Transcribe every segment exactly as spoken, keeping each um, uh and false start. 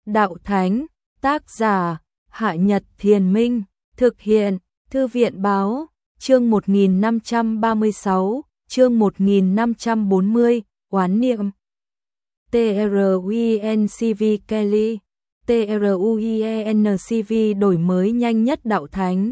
đạo thánh, tác giả, Hạ Nhật Thiền Minh, thực hiện, Thư viện Báo, chương một nghìn năm trăm ba mươi sáu, chương một nghìn năm trăm bốn mươi, oán niệm. TRUINCV Kelly, TRUIENCV đổi mới nhanh nhất đạo thánh.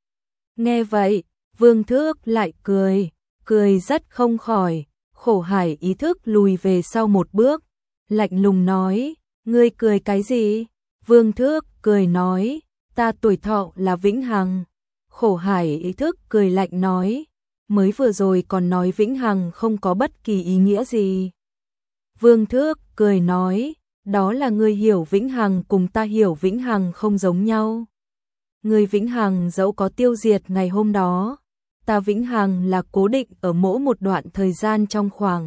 Nghe vậy, Vương Thước lại cười, cười rất không khỏi, Khổ Hải ý thức lùi về sau một bước, lạnh lùng nói, ngươi cười cái gì? Vương Thước cười nói, ta tuổi thọ là vĩnh hằng. Khổ Hải ý thức cười lạnh nói, mới vừa rồi còn nói vĩnh hằng không có bất kỳ ý nghĩa gì. Vương Thước cười nói, đó là ngươi hiểu vĩnh hằng cùng ta hiểu vĩnh hằng không giống nhau. Ngươi vĩnh hằng dẫu có tiêu diệt ngày hôm đó, ta vĩnh hằng là cố định ở mỗi một đoạn thời gian trong khoảng.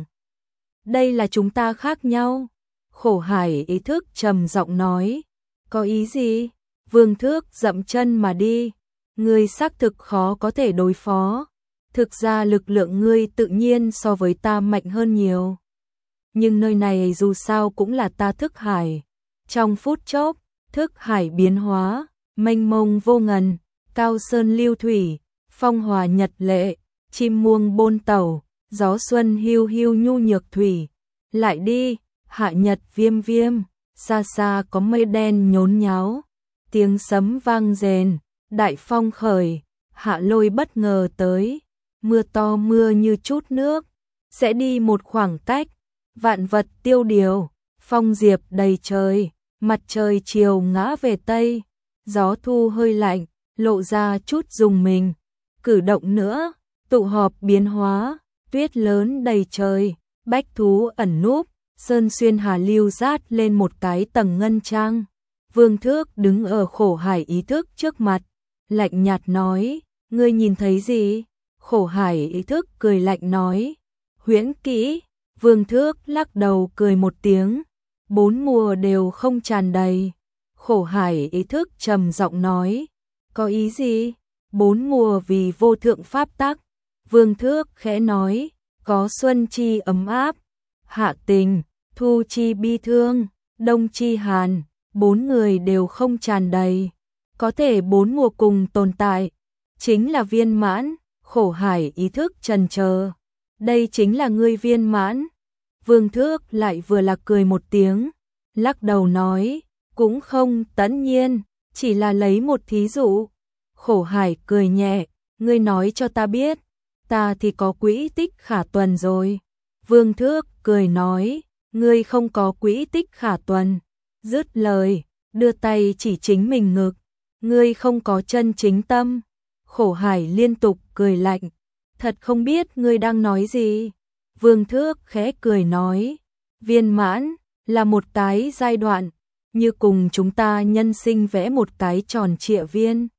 Đây là chúng ta khác nhau. Khổ Hải ý thức trầm giọng nói, có ý gì? Vương Thước dậm chân mà đi, ngươi xác thực khó có thể đối phó. Thực ra lực lượng ngươi tự nhiên so với ta mạnh hơn nhiều. Nhưng nơi này dù sao cũng là ta thức hải. Trong phút chốc, thức hải biến hóa, mênh mông vô ngần, cao sơn lưu thủy, phong hòa nhật lệ, chim muông bôn tẩu, gió xuân hiu hiu nhu nhược thủy. Lại đi, hạ nhật viêm viêm, xa xa có mây đen nhốn nháo, tiếng sấm vang rền, đại phong khởi, hạ lôi bất ngờ tới, mưa to mưa như chút nước, sẽ đi một khoảng cách, vạn vật tiêu điều, phong diệp đầy trời, mặt trời chiều ngã về tây, gió thu hơi lạnh, lộ ra chút rùng mình, cử động nữa, tụ họp biến hóa, tuyết lớn đầy trời, bách thú ẩn núp, sơn xuyên hà lưu rát lên một cái tầng ngân trang. Vương Thước đứng ở Khổ Hải ý thức trước mặt, lạnh nhạt nói, ngươi nhìn thấy gì? Khổ Hải ý thức cười lạnh nói, huyễn kỹ. Vương Thước lắc đầu cười một tiếng, bốn mùa đều không tràn đầy. Khổ Hải ý thức trầm giọng nói, có ý gì? Bốn mùa vì vô thượng pháp tắc. Vương Thước khẽ nói, có xuân chi ấm áp, hạ tình, thu chi bi thương, đông chi hàn, bốn người đều không tràn đầy. Có thể bốn mùa cùng tồn tại, chính là viên mãn. Khổ Hải ý thức trần chờ, đây chính là ngươi viên mãn. Vương Thước lại vừa là cười một tiếng, lắc đầu nói, cũng không, tất nhiên, chỉ là lấy một thí dụ. Khổ Hải cười nhẹ, ngươi nói cho ta biết, ta thì có quỹ tích khả tuần rồi. Vương Thước cười nói, ngươi không có quỹ tích khả tuần. Dứt lời, đưa tay chỉ chính mình ngực, ngươi không có chân chính tâm. Khổ Hải liên tục cười lạnh, thật không biết ngươi đang nói gì. Vương Thước khẽ cười nói, viên mãn là một cái giai đoạn, như cùng chúng ta nhân sinh vẽ một cái tròn trịa viên.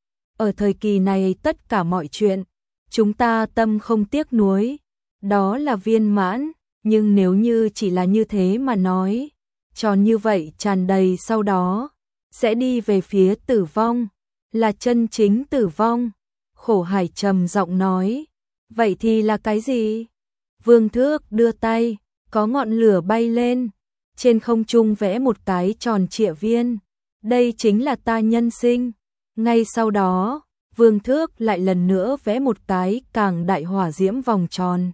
Ở thời kỳ này tất cả mọi chuyện, chúng ta tâm không tiếc nuối, đó là viên mãn. Nhưng nếu như chỉ là như thế mà nói, tròn như vậy tràn đầy sau đó, sẽ đi về phía tử vong, là chân chính tử vong. Khổ Hải trầm giọng nói, vậy thì là cái gì? Vương Thước đưa tay, có ngọn lửa bay lên, trên không trung vẽ một cái tròn trịa viên. Đây chính là ta nhân sinh. Ngay sau đó, Vương Thước lại lần nữa vẽ một cái càng đại hỏa diễm vòng tròn.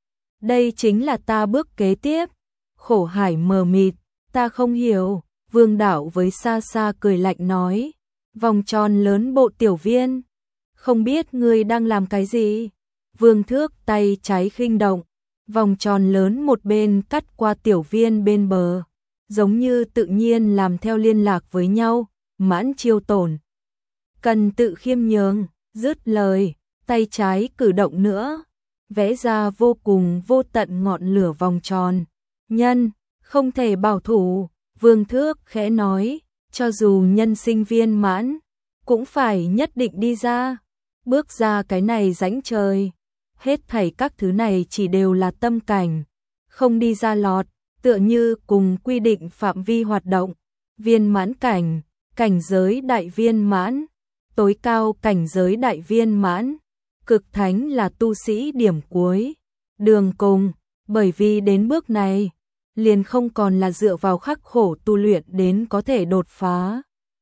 Đây chính là ta bước kế tiếp. Khổ Hải mờ mịt, ta không hiểu. Vương Đạo với xa xa cười lạnh nói, vòng tròn lớn bộ tiểu viên, không biết ngươi đang làm cái gì? Vương Thước tay trái khinh động, vòng tròn lớn một bên cắt qua tiểu viên bên bờ, giống như tự nhiên làm theo liên lạc với nhau. Mãn chiêu tổn, cần tự khiêm nhường. Dứt lời, tay trái cử động nữa, vẽ ra vô cùng vô tận ngọn lửa vòng tròn. Nhân, không thể bảo thủ. Vương Thước khẽ nói, cho dù nhân sinh viên mãn, cũng phải nhất định đi ra, bước ra cái này rãnh trời. Hết thảy các thứ này chỉ đều là tâm cảnh, không đi ra lọt, tựa như cùng quy định phạm vi hoạt động. Viên mãn cảnh, cảnh giới đại viên mãn, tối cao cảnh giới đại viên mãn, cực thánh là tu sĩ điểm cuối, đường cùng. Bởi vì đến bước này, liền không còn là dựa vào khắc khổ tu luyện đến có thể đột phá,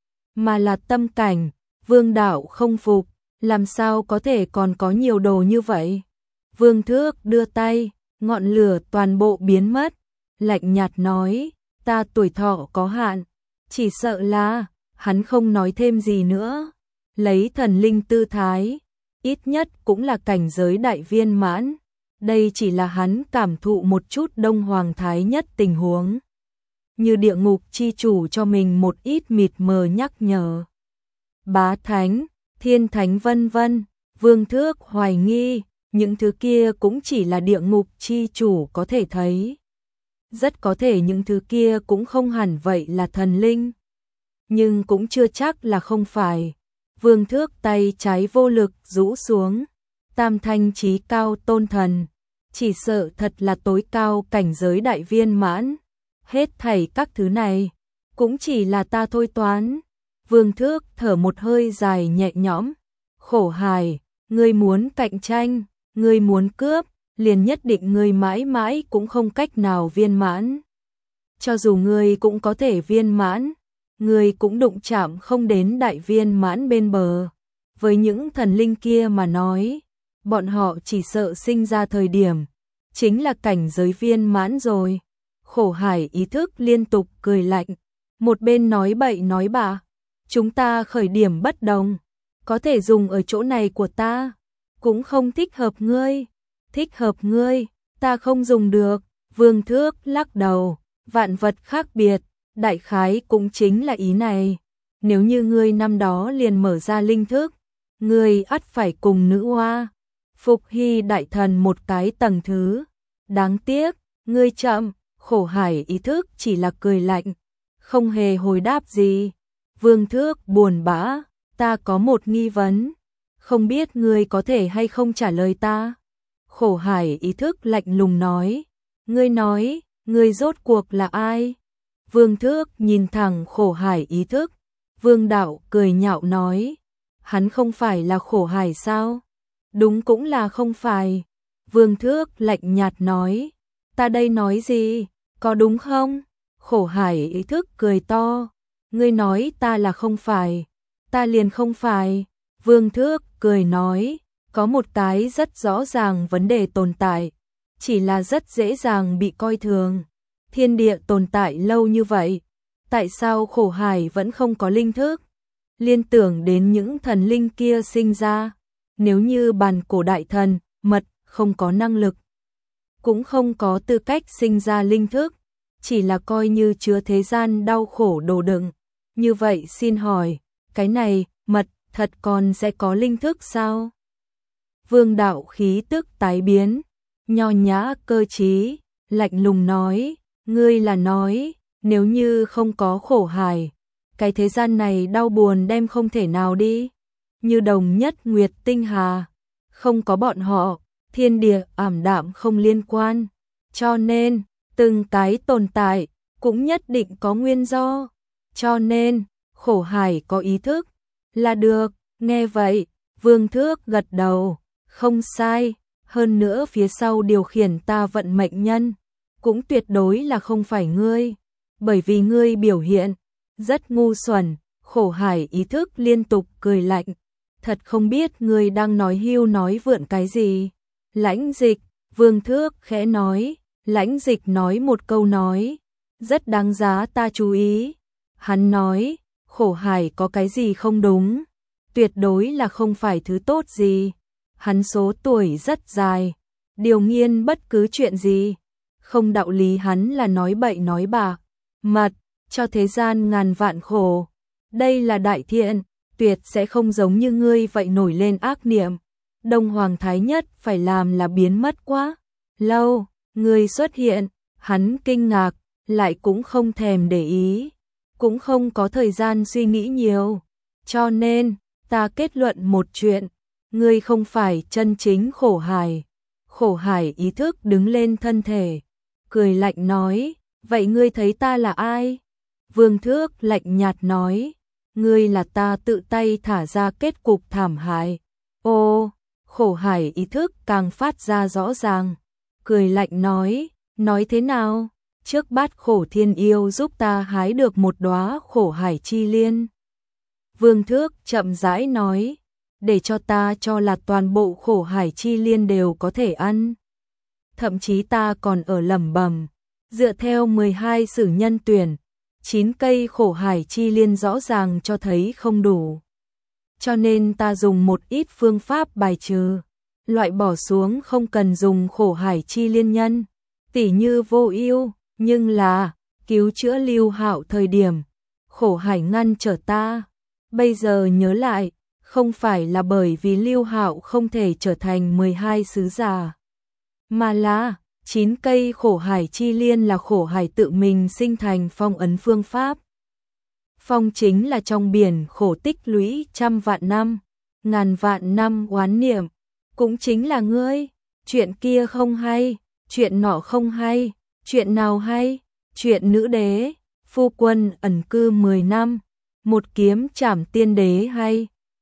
mà là tâm cảnh. Vương Đạo không phục, làm sao có thể còn có nhiều đồ như vậy? Vương Thước đưa tay, ngọn lửa toàn bộ biến mất, lạnh nhạt nói, ta tuổi thọ có hạn, chỉ sợ là, hắn không nói thêm gì nữa, lấy thần linh tư thái, ít nhất cũng là cảnh giới đại viên mãn, đây chỉ là hắn cảm thụ một chút Đông Hoàng Thái Nhất tình huống. Như địa ngục chi chủ cho mình một ít mịt mờ nhắc nhở. Bá Thánh, Thiên Thánh vân vân, Vương Thước hoài nghi, những thứ kia cũng chỉ là địa ngục chi chủ có thể thấy. Rất có thể những thứ kia cũng không hẳn vậy là thần linh. Nhưng cũng chưa chắc là không phải. Vương Thước tay trái vô lực rũ xuống. Tam thanh chí cao tôn thần. Chỉ sợ thật là tối cao cảnh giới đại viên mãn. Hết thảy các thứ này. Cũng chỉ là ta thôi toán. Vương Thước thở một hơi dài nhẹ nhõm. Khổ hài, ngươi muốn cạnh tranh, ngươi muốn cướp, liền nhất định ngươi mãi mãi cũng không cách nào viên mãn. Cho dù ngươi cũng có thể viên mãn, ngươi cũng đụng chạm không đến đại viên mãn bên bờ. Với những thần linh kia mà nói, bọn họ chỉ sợ sinh ra thời điểm, chính là cảnh giới viên mãn rồi. Khổ hải ý thức liên tục cười lạnh, một bên nói bậy nói bạ, chúng ta khởi điểm bất đồng, có thể dùng ở chỗ này của ta, cũng không thích hợp ngươi, thích hợp ngươi, ta không dùng được. Vương Thước lắc đầu, vạn vật khác biệt, đại khái cũng chính là ý này. Nếu như ngươi năm đó liền mở ra linh thức, ngươi ắt phải cùng nữ hoa, Phục Hy đại thần một cái tầng thứ. Đáng tiếc, ngươi chậm. Khổ hải ý thức chỉ là cười lạnh, không hề hồi đáp gì. Vương Thước buồn bã, ta có một nghi vấn, không biết ngươi có thể hay không trả lời ta. Khổ hải ý thức lạnh lùng nói, ngươi nói, ngươi rốt cuộc là ai? Vương Thước nhìn thẳng khổ hải ý thức, Vương Đạo cười nhạo nói, hắn không phải là khổ hải sao? Đúng cũng là không phải. Vương Thước lạnh nhạt nói, ta đây nói gì, có đúng không? Khổ hải ý thức cười to, ngươi nói ta là không phải, ta liền không phải. Vương Thước cười nói, có một cái rất rõ ràng vấn đề tồn tại, chỉ là rất dễ dàng bị coi thường. Thiên địa tồn tại lâu như vậy, tại sao khổ hải vẫn không có linh thức? Liên tưởng đến những thần linh kia sinh ra, nếu như bàn cổ đại thần, mật, không có năng lực, cũng không có tư cách sinh ra linh thức, chỉ là coi như chứa thế gian đau khổ đồ đựng. Như vậy xin hỏi, cái này, mật, thật còn sẽ có linh thức sao? Vương Đạo khí tức tái biến, nho nhã cơ trí, lạnh lùng nói, ngươi là nói, nếu như không có khổ hải, cái thế gian này đau buồn đem không thể nào đi. Như đồng nhất nguyệt tinh hà, không có bọn họ, thiên địa ảm đạm không liên quan. Cho nên, từng cái tồn tại, cũng nhất định có nguyên do. Cho nên, khổ hải có ý thức, là được. Nghe vậy, Vương Thước gật đầu, không sai. Hơn nữa phía sau điều khiển ta vận mệnh nhân, cũng tuyệt đối là không phải ngươi. Bởi vì ngươi biểu hiện, rất ngu xuẩn. Khổ hải ý thức liên tục cười lạnh, thật không biết ngươi đang nói hưu nói vượn cái gì. Lãnh Dịch, Vương Thước khẽ nói, Lãnh Dịch nói một câu nói, rất đáng giá ta chú ý. Hắn nói, khổ hải có cái gì không đúng, tuyệt đối là không phải thứ tốt gì. Hắn số tuổi rất dài, điều nghiên bất cứ chuyện gì, không đạo lý hắn là nói bậy nói bạ, mật, cho thế gian ngàn vạn khổ. Đây là đại thiện, tuyệt sẽ không giống như ngươi vậy nổi lên ác niệm. Đông Hoàng Thái Nhất phải làm là biến mất quá lâu, ngươi xuất hiện, hắn kinh ngạc, lại cũng không thèm để ý, cũng không có thời gian suy nghĩ nhiều. Cho nên, ta kết luận một chuyện, ngươi không phải chân chính khổ hải. Khổ hải ý thức đứng lên thân thể, cười lạnh nói, vậy ngươi thấy ta là ai? Vương Thước lạnh nhạt nói, ngươi là ta tự tay thả ra kết cục thảm hại. Ô, khổ hải ý thức càng phát ra rõ ràng, cười lạnh nói, nói thế nào? trước Bát Khổ Thiên Yêu giúp ta hái được một đóa Khổ Hải Chi Liên. Vương Thước chậm rãi nói, để cho ta cho là toàn bộ Khổ Hải Chi Liên đều có thể ăn. Thậm chí ta còn ở lẩm bẩm, dựa theo mười hai sử nhân tuyển, chín cây Khổ Hải Chi Liên rõ ràng cho thấy không đủ. Cho nên ta dùng một ít phương pháp bài trừ, loại bỏ xuống không cần dùng Khổ Hải Chi Liên nhân, tỉ như Vô Ưu, nhưng là cứu chữa Lưu Hạo thời điểm, Khổ Hải ngăn trở ta. Bây giờ nhớ lại, không phải là bởi vì Lưu Hạo không thể trở thành mười hai sứ giả, mà là chín cây Khổ Hải Chi Liên là Khổ Hải tự mình sinh thành phong ấn phương pháp. Phong chính là trong biển khổ tích lũy trăm vạn năm, ngàn vạn năm oán niệm, cũng chính là ngươi. Chuyện kia không hay, chuyện nọ không hay, chuyện nào hay? Chuyện nữ đế, phu quân ẩn cư mười năm, một kiếm trảm tiên đế hay,